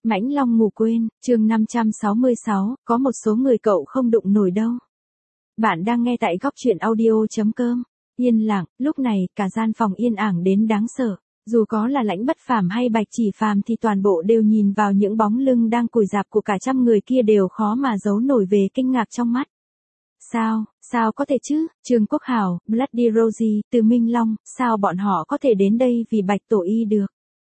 Mãnh Long ngủ quên, chương 566, có một số người cậu không đụng nổi đâu. Bạn đang nghe tại góc truyện audio.com. Yên lặng, lúc này, cả gian phòng yên ảng đến đáng sợ. Dù có là Lãnh Bất Phàm hay Bạch Chỉ Phàm thì toàn bộ đều nhìn vào những bóng lưng đang cùi rạp của cả trăm người kia đều khó mà giấu nổi về kinh ngạc trong mắt. Sao có thể chứ, Trương Quốc Hào, Bloody Rosie, Từ Minh Long, sao bọn họ có thể đến đây vì Bạch Tổ Y được?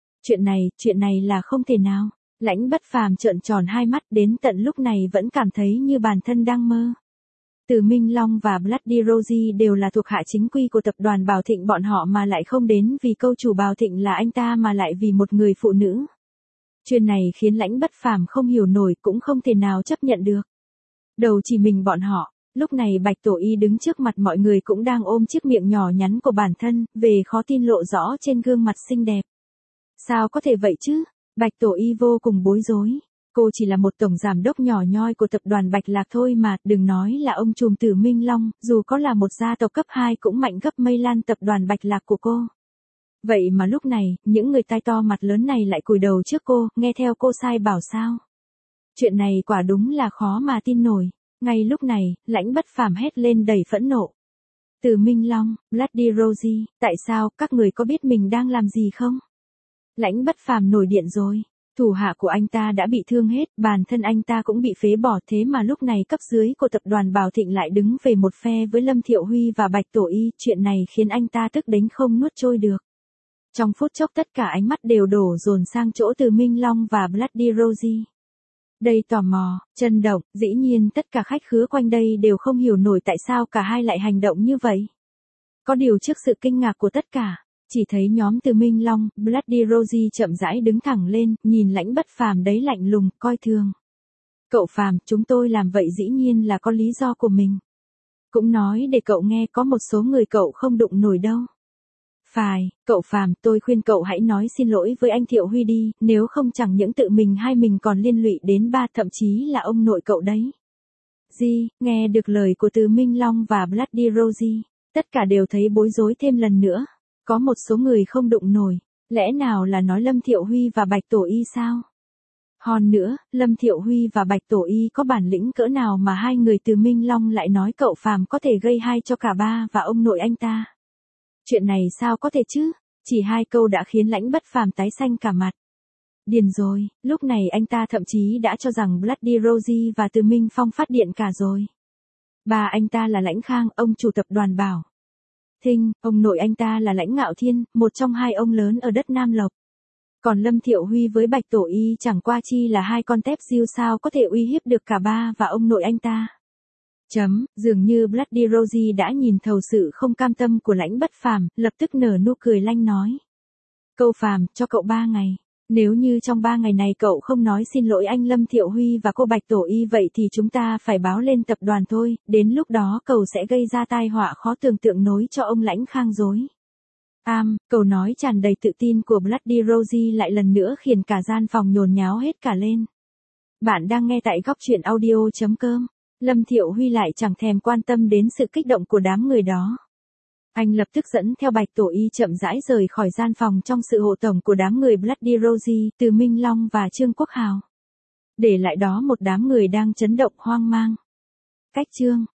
Chuyện này là không thể nào. Lãnh Bất Phàm trợn tròn hai mắt, đến tận lúc này vẫn cảm thấy như bản thân đang mơ. Từ Minh Long và Bloody Rosie đều là thuộc hạ chính quy của tập đoàn Bảo Thịnh, bọn họ mà lại không đến vì câu chủ Bảo Thịnh là anh ta mà lại vì một người phụ nữ. Chuyện này khiến Lãnh Bất Phàm không hiểu nổi, cũng không thể nào chấp nhận được. Đầu chỉ mình bọn họ, lúc này Bạch Tổ Y đứng trước mặt mọi người cũng đang ôm chiếc miệng nhỏ nhắn của bản thân, về khó tin lộ rõ trên gương mặt xinh đẹp. Sao có thể vậy chứ? Bạch Tổ Y vô cùng bối rối. Cô chỉ là một tổng giám đốc nhỏ nhoi của tập đoàn Bạch Lạc thôi mà, đừng nói là ông trùm Từ Minh Long, dù có là một gia tộc cấp 2 cũng mạnh gấp mây lan tập đoàn Bạch Lạc của cô. Vậy mà lúc này, những người tai to mặt lớn này lại cúi đầu trước cô, nghe theo cô sai bảo sao? Chuyện này quả đúng là khó mà tin nổi. Ngay lúc này, Lãnh Bất Phàm hét lên đầy phẫn nộ. Từ Minh Long, Bloody Rosie, tại sao, các người có biết mình đang làm gì không? Lãnh Bất Phàm nổi điện rồi. Thủ hạ của anh ta đã bị thương hết, bản thân anh ta cũng bị phế bỏ, thế mà lúc này cấp dưới của tập đoàn Bảo Thịnh lại đứng về một phe với Lâm Thiệu Huy và Bạch Tổ Y, chuyện này khiến anh ta tức đến không nuốt trôi được. Trong phút chốc tất cả ánh mắt đều đổ dồn sang chỗ Từ Minh Long và Bloody Rosie. Đây tò mò, chân động, dĩ nhiên tất cả khách khứa quanh đây đều không hiểu nổi tại sao cả hai lại hành động như vậy. Có điều trước sự kinh ngạc của tất cả, chỉ thấy nhóm Từ Minh Long, Bloody Rosie chậm rãi đứng thẳng lên, nhìn Lãnh Bất Phàm đấy lạnh lùng, coi thường. Cậu Phàm, chúng tôi làm vậy dĩ nhiên là có lý do của mình. Cũng nói để cậu nghe, có một số người cậu không đụng nổi đâu. Phải, cậu Phàm, tôi khuyên cậu hãy nói xin lỗi với anh Thiệu Huy đi, nếu không chẳng những tự mình hay mình còn liên lụy đến ba, thậm chí là ông nội cậu đấy. Nghe được lời của Từ Minh Long và Bloody Rosie, tất cả đều thấy bối rối thêm lần nữa. Có một số người không đụng nổi, lẽ nào là nói Lâm Thiệu Huy và Bạch Tổ Y sao? Hơn nữa, Lâm Thiệu Huy và Bạch Tổ Y có bản lĩnh cỡ nào mà hai người Từ Minh Long lại nói cậu Phàm có thể gây hại cho cả ba và ông nội anh ta? Chuyện này sao có thể chứ? Chỉ hai câu đã khiến Lãnh Bất Phàm tái xanh cả mặt. Điên rồi, lúc này anh ta thậm chí đã cho rằng Bloody Rosie và Từ Minh Phong phát điện cả rồi. Ba anh ta là Lãnh Khang, ông chủ tập đoàn Bảo Thịnh, ông nội anh ta là Lãnh Ngạo Thiên, một trong hai ông lớn ở đất Nam Lộc. Còn Lâm Thiệu Huy với Bạch Tổ Y chẳng qua chi là hai con tép diêu, sao có thể uy hiếp được cả ba và ông nội anh ta. Dường như Bloody Rosie đã nhìn thấu sự không cam tâm của Lãnh Bất Phàm, lập tức nở nụ cười lanh nói. Cậu Phàm, cho cậu 3 ngày. Nếu như trong 3 ngày này cậu không nói xin lỗi anh Lâm Thiệu Huy và cô Bạch Tổ Y vậy thì chúng ta phải báo lên tập đoàn thôi, đến lúc đó cậu sẽ gây ra tai họa khó tưởng tượng nối cho ông Lãnh Khang rồi. Câu nói tràn đầy tự tin của Bloody Rosie lại lần nữa khiến cả gian phòng nhốn nháo hết cả lên. Bạn đang nghe tại góc truyện audio.com. Lâm Thiệu Huy lại chẳng thèm quan tâm đến sự kích động của đám người đó. Anh lập tức dẫn theo Bạch Tổ Y chậm rãi rời khỏi gian phòng trong sự hộ tống của đám người Bloody Rosie, Từ Minh Long và Trương Quốc Hào. Để lại đó một đám người đang chấn động hoang mang. Cách chương